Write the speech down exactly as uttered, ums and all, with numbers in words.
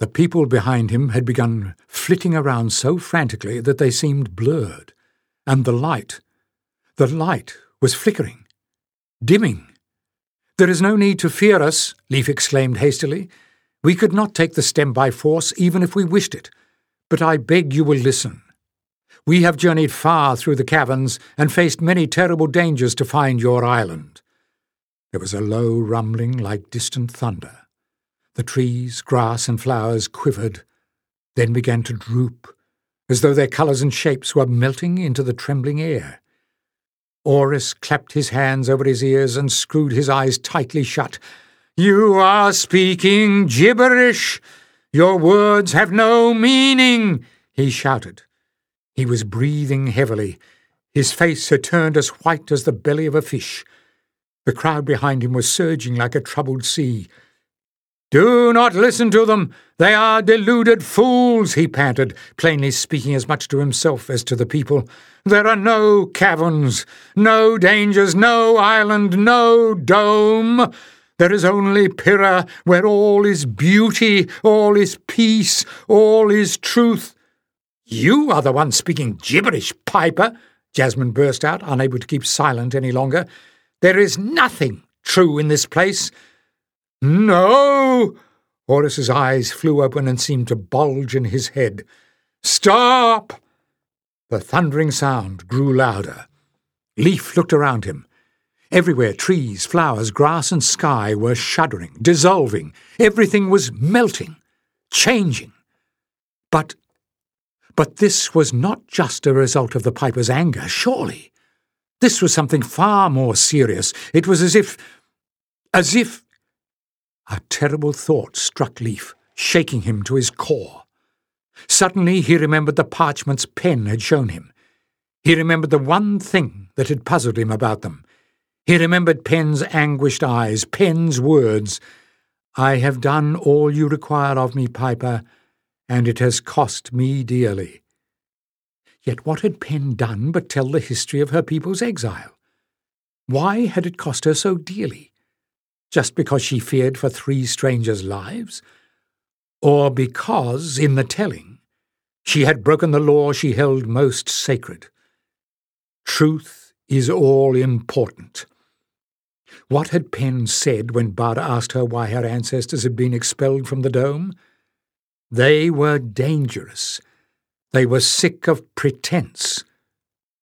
The people behind him had begun flitting around so frantically that they seemed blurred, and the light, the light was flickering, dimming. "There is no need to fear us," Leif exclaimed hastily. "We could not take the stem by force even if we wished it, but I beg you will listen. We have journeyed far through the caverns and faced many terrible dangers to find your island." There was a low rumbling like distant thunder. The trees, grass, and flowers quivered, then began to droop, as though their colours and shapes were melting into the trembling air. Orris clapped his hands over his ears and screwed his eyes tightly shut. "You are speaking gibberish! Your words have no meaning!" he shouted. He was breathing heavily. His face had turned as white as the belly of a fish. The crowd behind him was surging like a troubled sea. "Do not listen to them! They are deluded fools!" he panted, plainly speaking as much to himself as to the people. "There are no caverns, no dangers, no island, no dome. There is only Pyrrha, where all is beauty, all is peace, all is truth." "You are the one speaking gibberish, Piper!" Jasmine burst out, unable to keep silent any longer. "There is nothing true in this place." "No!" Orris's eyes flew open and seemed to bulge in his head. "Stop!" The thundering sound grew louder. Leif looked around him. Everywhere trees, flowers, grass, and sky were shuddering, dissolving. Everything was melting, changing. But, but this was not just a result of the Piper's anger, surely. This was something far more serious. It was as if, as if... A terrible thought struck Leif, shaking him to his core. Suddenly he remembered the parchments Penn had shown him. He remembered the one thing that had puzzled him about them. He remembered Penn's anguished eyes, Penn's words, "I have done all you require of me, Piper, and it has cost me dearly." Yet what had Penn done but tell the history of her people's exile? Why had it cost her so dearly? Just because she feared for three strangers' lives? Or because, in the telling, she had broken the law she held most sacred? Truth is all important. What had Penn said when Bud asked her why her ancestors had been expelled from the dome? They were dangerous. They were sick of pretense.